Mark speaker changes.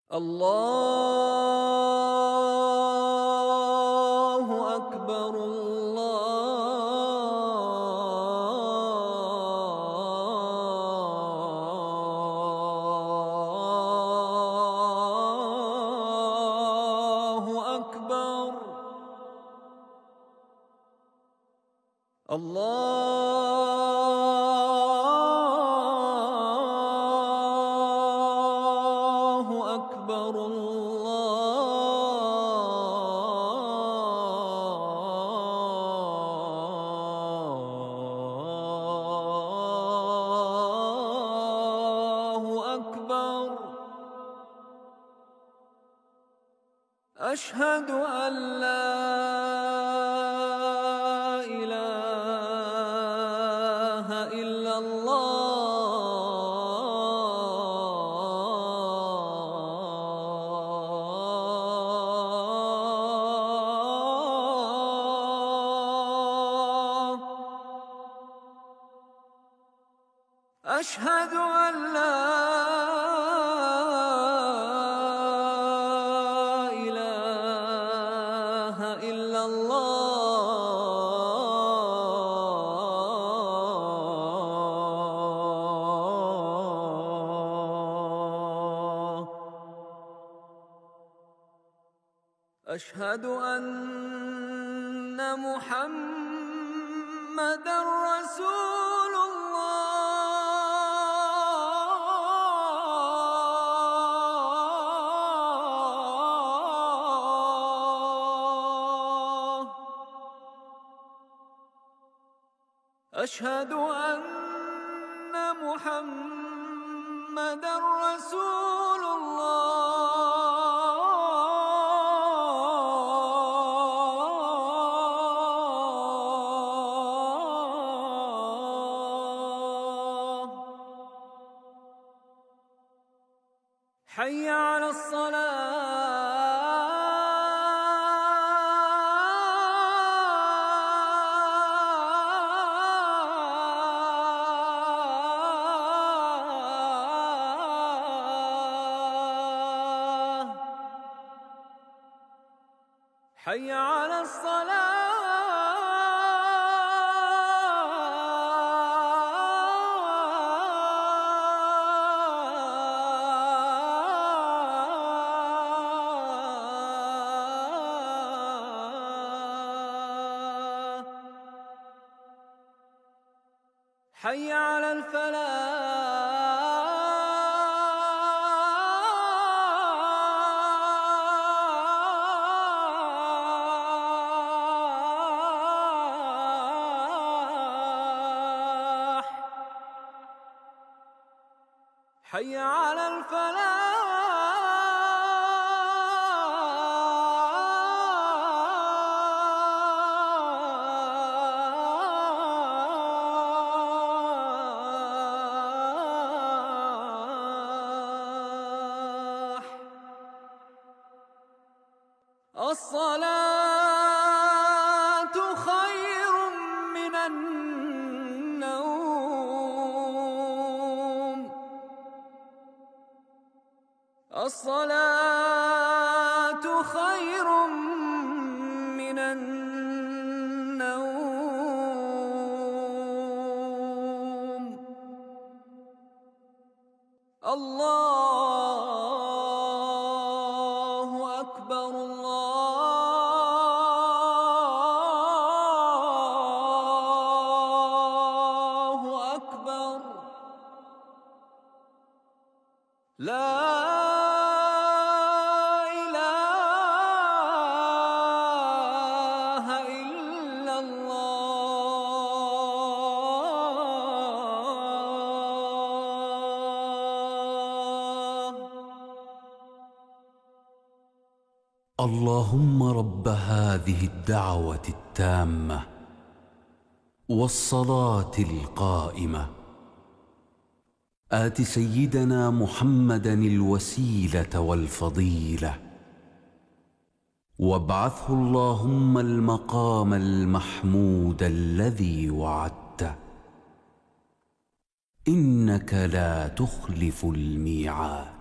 Speaker 1: الله أكبر الله أكبر الله أكبر الله أكبر. أشهد أن لا إله إلا الله. أشهد أن لا إله إلا الله. أشهد أن محمدًا رسول الله. أشهد أن محمدًا رسول الله. حي على الصلاة. حي على الصلاة. حي على الفلاح. حي على الفلاح. الصلاة خير من النوم. الصلاة خير من النوم. الله أكبر الله أكبر. لا إله إلا الله.
Speaker 2: اللهم رب هذه الدعوة التامة والصلاة القائمة آت سيدنا محمدًا الوسيلة والفضيلة وابعثه اللهم المقام المحمود الذي وعدته إنك لا تخلف الميعاد.